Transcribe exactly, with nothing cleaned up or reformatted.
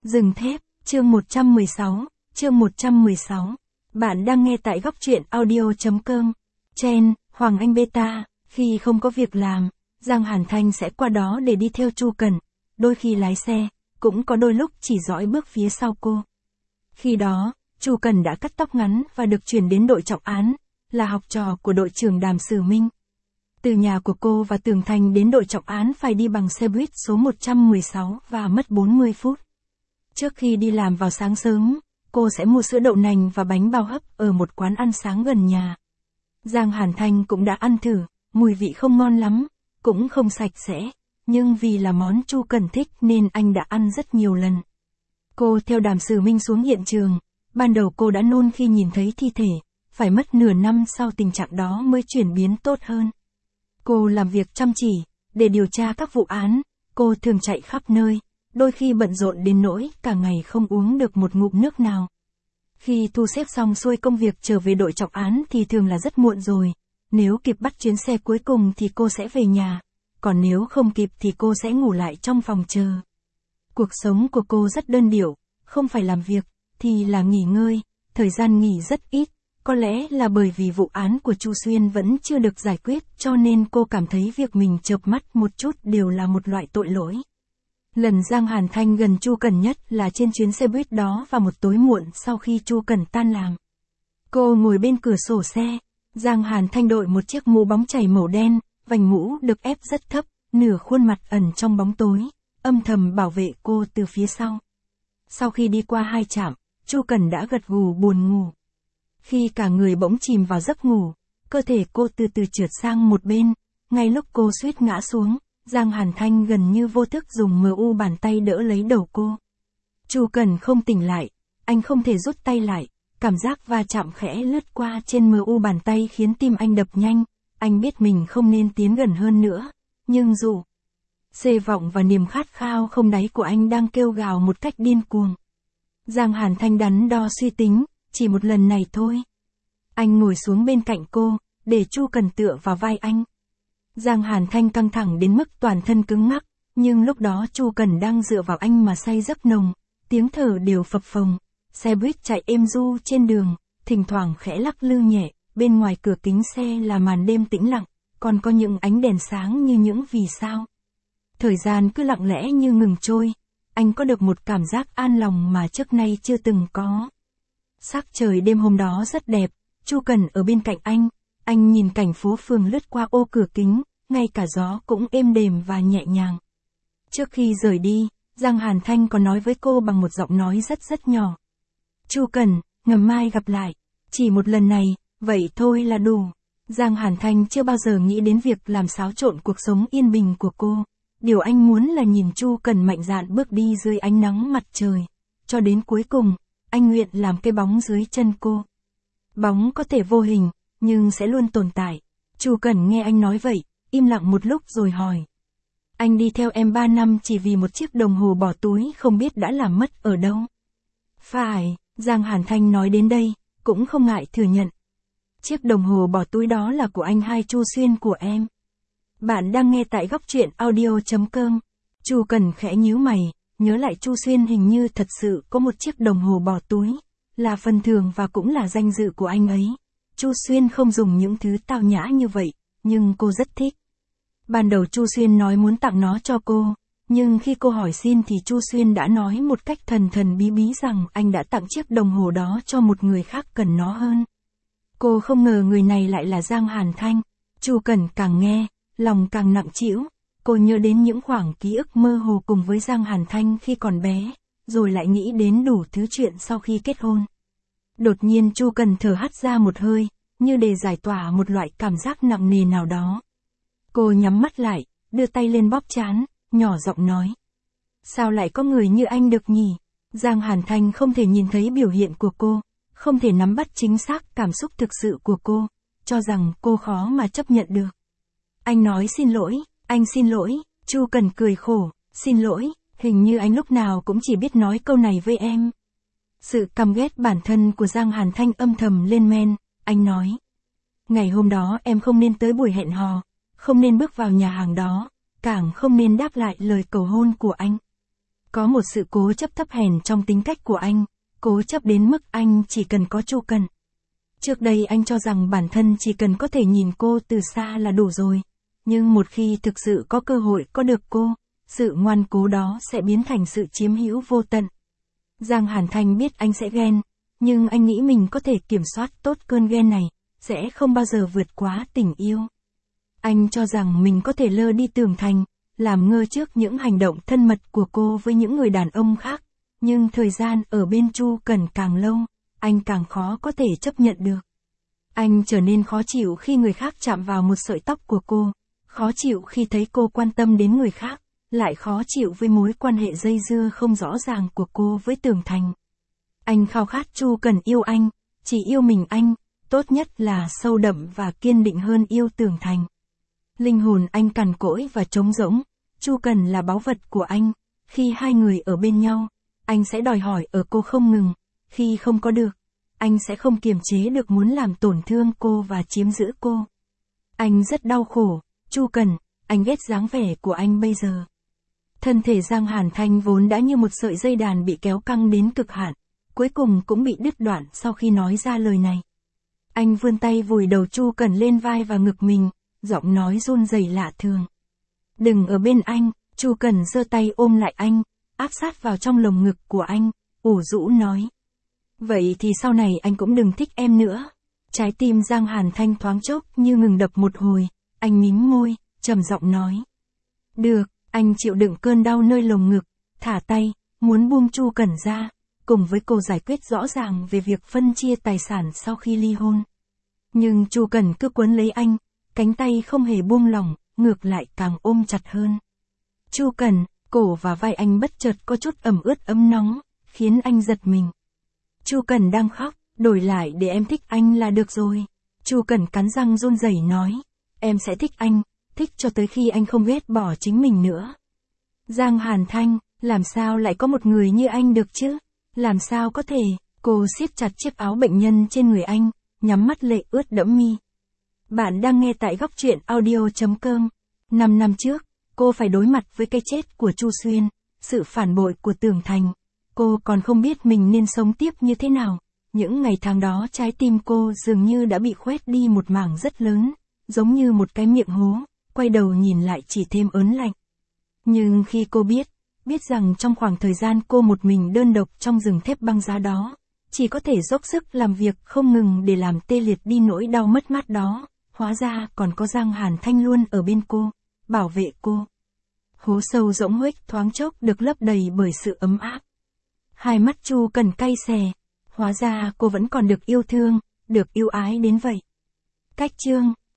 Rừng thép, chương một trăm mười sáu, chương một trăm mười sáu. Bạn đang nghe tại góc truyện audio.com. Chen, Hoàng Anh Beta, khi không có việc làm, Giang Hàn Thanh sẽ qua đó để đi theo Chu Cần, đôi khi lái xe, cũng có đôi lúc chỉ dõi bước phía sau cô. Khi đó, Chu Cần đã cắt tóc ngắn và được chuyển đến đội trọng án, là học trò của đội trưởng Đàm Sử Minh. Từ nhà của cô và Tường Thành đến đội trọng án phải đi bằng xe buýt số một trăm mười sáu và mất bốn mươi phút. Trước khi đi làm vào sáng sớm, cô sẽ mua sữa đậu nành và bánh bao hấp ở một quán ăn sáng gần nhà. Giang Hàn Thanh cũng đã ăn thử, mùi vị không ngon lắm, cũng không sạch sẽ, nhưng vì là món Chu Cần thích nên anh đã ăn rất nhiều lần. Cô theo Đàm Sử Minh xuống hiện trường, ban đầu cô đã nôn khi nhìn thấy thi thể, phải mất nửa năm sau tình trạng đó mới chuyển biến tốt hơn. Cô làm việc chăm chỉ, để điều tra các vụ án, cô thường chạy khắp nơi, đôi khi bận rộn đến nỗi cả ngày không uống được một ngụm nước nào. Khi thu xếp xong xuôi công việc trở về đội trọng án thì thường là rất muộn rồi, nếu kịp bắt chuyến xe cuối cùng thì cô sẽ về nhà, còn nếu không kịp thì cô sẽ ngủ lại trong phòng chờ. Cuộc sống của cô rất đơn điệu, không phải làm việc, thì là nghỉ ngơi, thời gian nghỉ rất ít. Có lẽ là bởi vì vụ án của Chu Xuyên vẫn chưa được giải quyết cho nên cô cảm thấy việc mình chợp mắt một chút đều là một loại tội lỗi. Lần Giang Hàn Thanh gần Chu Cần nhất là trên chuyến xe buýt đó vào một tối muộn sau khi Chu Cần tan làm. Cô ngồi bên cửa sổ xe, Giang Hàn Thanh đội một chiếc mũ bóng chảy màu đen, vành mũ được ép rất thấp, nửa khuôn mặt ẩn trong bóng tối, âm thầm bảo vệ cô từ phía sau. Sau khi đi qua hai trạm, Chu Cần đã gật gù buồn ngủ. Khi cả người bỗng chìm vào giấc ngủ, cơ thể cô từ từ trượt sang một bên, ngay lúc cô suýt ngã xuống, Giang Hàn Thanh gần như vô thức dùng mờ u bàn tay đỡ lấy đầu cô. Chu Cần không tỉnh lại, anh không thể rút tay lại, cảm giác va chạm khẽ lướt qua trên mờ u bàn tay khiến tim anh đập nhanh, anh biết mình không nên tiến gần hơn nữa, nhưng dù xê vọng và niềm khát khao không đáy của anh đang kêu gào một cách điên cuồng. Giang Hàn Thanh đắn đo suy tính, chỉ một lần này thôi. Anh ngồi xuống bên cạnh cô, để Chu Cần tựa vào vai anh. Giang Hàn Thanh căng thẳng đến mức toàn thân cứng ngắc, nhưng lúc đó Chu Cần đang dựa vào anh mà say giấc nồng, tiếng thở đều phập phồng, xe buýt chạy êm du trên đường, thỉnh thoảng khẽ lắc lư nhẹ, bên ngoài cửa kính xe là màn đêm tĩnh lặng, còn có những ánh đèn sáng như những vì sao. Thời gian cứ lặng lẽ như ngừng trôi, anh có được một cảm giác an lòng mà trước nay chưa từng có. Sắc trời đêm hôm đó rất đẹp, Chu Cần ở bên cạnh anh, anh nhìn cảnh phố phường lướt qua ô cửa kính, ngay cả gió cũng êm đềm và nhẹ nhàng. Trước khi rời đi, Giang Hàn Thanh có nói với cô bằng một giọng nói rất rất nhỏ. Chu Cần, ngầm mai gặp lại, chỉ một lần này, vậy thôi là đủ. Giang Hàn Thanh chưa bao giờ nghĩ đến việc làm xáo trộn cuộc sống yên bình của cô. Điều anh muốn là nhìn Chu Cần mạnh dạn bước đi dưới ánh nắng mặt trời. Cho đến cuối cùng, anh nguyện làm cái bóng dưới chân cô. Bóng có thể vô hình, nhưng sẽ luôn tồn tại. Chu Cần nghe anh nói vậy, im lặng một lúc rồi hỏi. Anh đi theo em ba năm chỉ vì một chiếc đồng hồ bỏ túi không biết đã làm mất ở đâu. Phải, Giang Hàn Thanh nói đến đây, cũng không ngại thừa nhận. Chiếc đồng hồ bỏ túi đó là của anh hai Chu Xuyên của em. Bạn đang nghe tại góc truyện audio.com. Chu Cần khẽ nhíu mày, nhớ lại Chu Xuyên hình như thật sự có một chiếc đồng hồ bỏ túi, là phần thưởng và cũng là danh dự của anh ấy. Chu Xuyên không dùng những thứ tao nhã như vậy, nhưng cô rất thích. Ban đầu Chu Xuyên nói muốn tặng nó cho cô, nhưng khi cô hỏi xin thì Chu Xuyên đã nói một cách thần thần bí bí rằng anh đã tặng chiếc đồng hồ đó cho một người khác cần nó hơn. Cô không ngờ người này lại là Giang Hàn Thanh. Chu Cần càng nghe, lòng càng nặng trĩu. Cô nhớ đến những khoảng ký ức mơ hồ cùng với Giang Hàn Thanh khi còn bé, rồi lại nghĩ đến đủ thứ chuyện sau khi kết hôn. Đột nhiên Chu Cần thở hắt ra một hơi, như để giải tỏa một loại cảm giác nặng nề nào đó. Cô nhắm mắt lại, đưa tay lên bóp trán, nhỏ giọng nói. Sao lại có người như anh được nhỉ? Giang Hàn Thanh không thể nhìn thấy biểu hiện của cô, không thể nắm bắt chính xác cảm xúc thực sự của cô, cho rằng cô khó mà chấp nhận được. Anh nói xin lỗi, anh xin lỗi, Chu Cần cười khổ, xin lỗi, hình như anh lúc nào cũng chỉ biết nói câu này với em. Sự căm ghét bản thân của Giang Hàn Thanh âm thầm lên men, anh nói. Ngày hôm đó em không nên tới buổi hẹn hò, không nên bước vào nhà hàng đó, càng không nên đáp lại lời cầu hôn của anh. Có một sự cố chấp thấp hèn trong tính cách của anh, cố chấp đến mức anh chỉ cần có Chu Cần. Trước đây anh cho rằng bản thân chỉ cần có thể nhìn cô từ xa là đủ rồi, nhưng một khi thực sự có cơ hội có được cô, sự ngoan cố đó sẽ biến thành sự chiếm hữu vô tận. Giang Hàn Thanh biết anh sẽ ghen, nhưng anh nghĩ mình có thể kiểm soát tốt cơn ghen này, sẽ không bao giờ vượt quá tình yêu. Anh cho rằng mình có thể lơ đi tường thành, làm ngơ trước những hành động thân mật của cô với những người đàn ông khác, nhưng thời gian ở bên Chu Cần càng lâu, anh càng khó có thể chấp nhận được. Anh trở nên khó chịu khi người khác chạm vào một sợi tóc của cô, khó chịu khi thấy cô quan tâm đến người khác, lại khó chịu với mối quan hệ dây dưa không rõ ràng của cô với Tường Thành. Anh khao khát Chu Cần yêu anh, chỉ yêu mình anh, tốt nhất là sâu đậm và kiên định hơn yêu Tường Thành. Linh hồn anh cằn cỗi và trống rỗng, Chu Cần là báu vật của anh, khi hai người ở bên nhau, anh sẽ đòi hỏi ở cô không ngừng, khi không có được, anh sẽ không kiềm chế được muốn làm tổn thương cô và chiếm giữ cô. Anh rất đau khổ, Chu Cần, anh ghét dáng vẻ của anh bây giờ. Thân thể Giang Hàn Thanh vốn đã như một sợi dây đàn bị kéo căng đến cực hạn, cuối cùng cũng bị đứt đoạn sau khi nói ra lời này. Anh vươn tay vùi đầu Chu Cần lên vai và ngực mình, giọng nói run rẩy lạ thường. Đừng ở bên anh, Chu Cần giơ tay ôm lại anh, áp sát vào trong lồng ngực của anh, ủ rũ nói. Vậy thì sau này anh cũng đừng thích em nữa. Trái tim Giang Hàn Thanh thoáng chốc như ngừng đập một hồi, anh mím môi, trầm giọng nói. Được, anh chịu đựng cơn đau nơi lồng ngực, thả tay, muốn buông Chu Cần ra, cùng với cô giải quyết rõ ràng về việc phân chia tài sản sau khi ly hôn. Nhưng Chu Cần cứ quấn lấy anh, cánh tay không hề buông lỏng, ngược lại càng ôm chặt hơn. Chu Cần, cổ và vai anh bất chợt có chút ẩm ướt ấm nóng, khiến anh giật mình. Chu Cần đang khóc, đổi lại để em thích anh là được rồi. Chu Cần cắn răng run rẩy nói, em sẽ thích anh, thích cho tới khi anh không ghét bỏ chính mình nữa. Giang Hàn Thanh, làm sao lại có một người như anh được chứ? Làm sao có thể? Cô siết chặt chiếc áo bệnh nhân trên người anh, nhắm mắt lệ ướt đẫm mi. Bạn đang nghe tại góc truyện audio chấm com. Năm năm trước, cô phải đối mặt với cái chết của Chu Xuyên, sự phản bội của Tường Thành. Cô còn không biết mình nên sống tiếp như thế nào. Những ngày tháng đó trái tim cô dường như đã bị khoét đi một mảng rất lớn, giống như một cái miệng hố, quay đầu nhìn lại chỉ thêm ớn lạnh. Nhưng khi cô biết, biết rằng trong khoảng thời gian cô một mình đơn độc trong rừng thép băng giá đó, chỉ có thể dốc sức làm việc không ngừng để làm tê liệt đi nỗi đau mất mát đó, hóa ra còn có Giang Hàn Thanh luôn ở bên cô, bảo vệ cô. Hố sâu rỗng huếch thoáng chốc được lấp đầy bởi sự ấm áp. Hai mắt Chu Cần cay xè, hóa ra cô vẫn còn được yêu thương, được yêu ái đến vậy. Cách chương